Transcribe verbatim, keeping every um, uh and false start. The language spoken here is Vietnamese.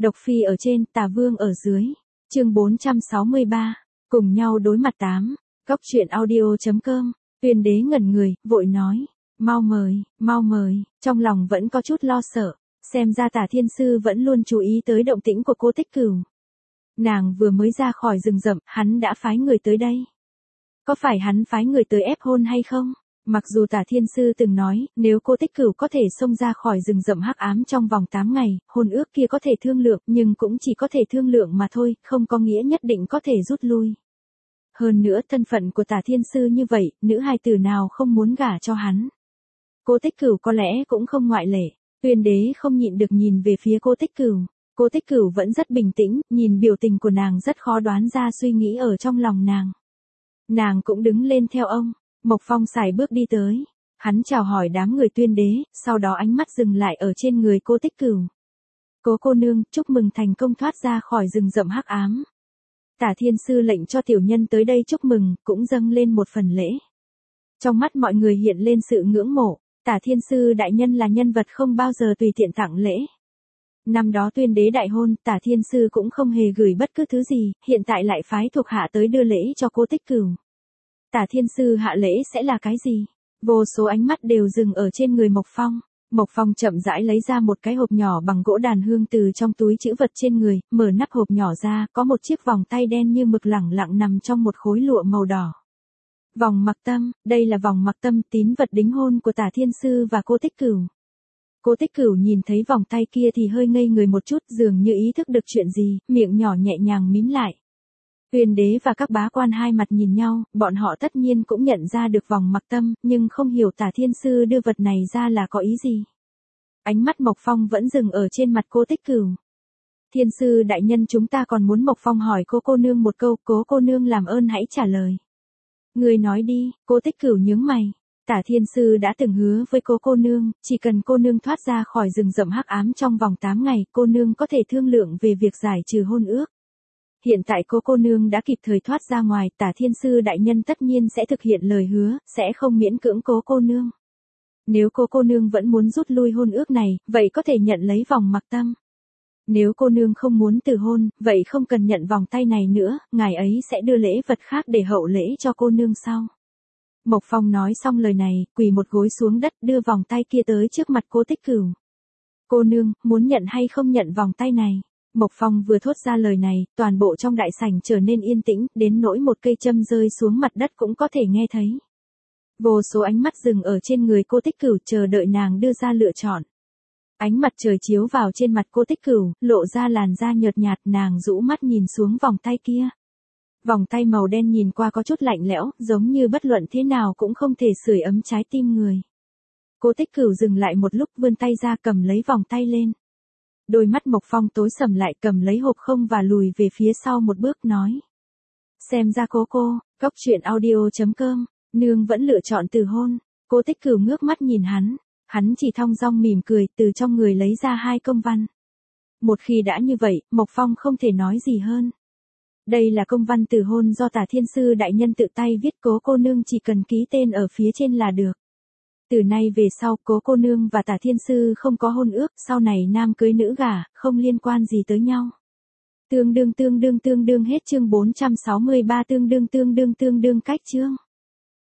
Độc Phi ở trên, Tà Vương ở dưới. Chương bốn trăm sáu mươi ba, cùng nhau đối mặt tám. Góc truyện audio.com. Tuyên Đế ngẩn người, vội nói, mau mời, mau mời, trong lòng vẫn có chút lo sợ, xem ra Tả Thiên Sư vẫn luôn chú ý tới động tĩnh của Cô Tích Cửu. Nàng vừa mới ra khỏi rừng rậm, hắn đã phái người tới đây. Có phải hắn phái người tới ép hôn hay không? Mặc dù Tả Thiên Sư từng nói, nếu Cô Tích Cửu có thể xông ra khỏi rừng rậm hắc ám trong vòng tám ngày, hôn ước kia có thể thương lượng, nhưng cũng chỉ có thể thương lượng mà thôi, không có nghĩa nhất định có thể rút lui. Hơn nữa thân phận của Tả Thiên Sư như vậy, nữ hài tử nào không muốn gả cho hắn. Cô Tích Cửu có lẽ cũng không ngoại lệ. Tuyên Đế không nhịn được nhìn về phía Cô Tích Cửu. Cô Tích Cửu vẫn rất bình tĩnh, nhìn biểu tình của nàng rất khó đoán ra suy nghĩ ở trong lòng nàng. Nàng cũng đứng lên theo ông. Mộc Phong sải bước đi tới. Hắn chào hỏi đám người Tuyên Đế, sau đó ánh mắt dừng lại ở trên người Cô Tích Cửu. Cố cô nương, chúc mừng thành công thoát ra khỏi rừng rậm hắc ám. Tả Thiên Sư lệnh cho tiểu nhân tới đây chúc mừng, cũng dâng lên một phần lễ. Trong mắt mọi người hiện lên sự ngưỡng mộ, Tả Thiên Sư đại nhân là nhân vật không bao giờ tùy tiện tặng lễ. Năm đó Tuyên Đế đại hôn, Tả Thiên Sư cũng không hề gửi bất cứ thứ gì, hiện tại lại phái thuộc hạ tới đưa lễ cho Cô Tích Cửu. Tả Thiên Sư hạ lễ sẽ là cái gì? Vô số ánh mắt đều dừng ở trên người Mộc Phong. Mộc Phong chậm rãi lấy ra một cái hộp nhỏ bằng gỗ đàn hương từ trong túi trữ vật trên người, mở nắp hộp nhỏ ra, có một chiếc vòng tay đen như mực lẳng lặng nằm trong một khối lụa màu đỏ. Vòng mặc tâm, đây là vòng mặc tâm, tín vật đính hôn của Tả Thiên Sư và Cô Tích Cửu. Cô Tích Cửu nhìn thấy vòng tay kia thì hơi ngây người một chút, dường như ý thức được chuyện gì, miệng nhỏ nhẹ nhàng mím lại. Tuyên Đế và các bá quan hai mặt nhìn nhau, bọn họ tất nhiên cũng nhận ra được vòng mặc tâm, nhưng không hiểu Tả Thiên Sư đưa vật này ra là có ý gì. Ánh mắt Mộc Phong vẫn dừng ở trên mặt Cô Tích Cửu. Thiên Sư đại nhân, chúng ta còn muốn. Mộc Phong hỏi cô cô nương một câu, cố cô nương làm ơn hãy trả lời. Người nói đi. Cô Tích Cửu nhướng mày. Tả Thiên Sư đã từng hứa với cô cô nương, chỉ cần cô nương thoát ra khỏi rừng rậm hắc ám trong vòng tám ngày, cô nương có thể thương lượng về việc giải trừ hôn ước. Hiện tại cô cô nương đã kịp thời thoát ra ngoài, Tả Thiên Sư đại nhân tất nhiên sẽ thực hiện lời hứa, sẽ không miễn cưỡng cố cô nương. Nếu cô cô nương vẫn muốn rút lui hôn ước này, vậy có thể nhận lấy vòng mặc tâm. Nếu cô nương không muốn từ hôn, vậy không cần nhận vòng tay này nữa, ngài ấy sẽ đưa lễ vật khác để hậu lễ cho cô nương sau. Mộc Phong nói xong lời này, quỳ một gối xuống đất đưa vòng tay kia tới trước mặt Cô Tích Cửu. Cô nương, muốn nhận hay không nhận vòng tay này? Mộc Phong vừa thốt ra lời này, toàn bộ trong đại sảnh trở nên yên tĩnh, đến nỗi một cây châm rơi xuống mặt đất cũng có thể nghe thấy. Vô số ánh mắt dừng ở trên người Cô Tích Cửu chờ đợi nàng đưa ra lựa chọn. Ánh mặt trời chiếu vào trên mặt Cô Tích Cửu, lộ ra làn da nhợt nhạt, nàng rũ mắt nhìn xuống vòng tay kia. Vòng tay màu đen nhìn qua có chút lạnh lẽo, giống như bất luận thế nào cũng không thể sưởi ấm trái tim người. Cô Tích Cửu dừng lại một lúc, vươn tay ra cầm lấy vòng tay lên. Đôi mắt Mộc Phong tối sầm lại, cầm lấy hộp không và lùi về phía sau một bước nói. Xem ra cố cô, góc truyện audio.com, nương vẫn lựa chọn từ hôn. Cô Tích Cửu ngước mắt nhìn hắn, hắn chỉ thong dong mỉm cười, từ trong người lấy ra hai công văn. Một khi đã như vậy, Mộc Phong không thể nói gì hơn. Đây là công văn từ hôn do Tả Thiên Sư đại nhân tự tay viết, cố cô nương chỉ cần ký tên ở phía trên là được. Từ nay về sau, cố cô nương và Tả Thiên Sư không có hôn ước, sau này nam cưới nữ gả, không liên quan gì tới nhau. Tương đương tương đương tương đương hết chương bốn trăm sáu mươi ba tương đương tương đương tương đương cách chương.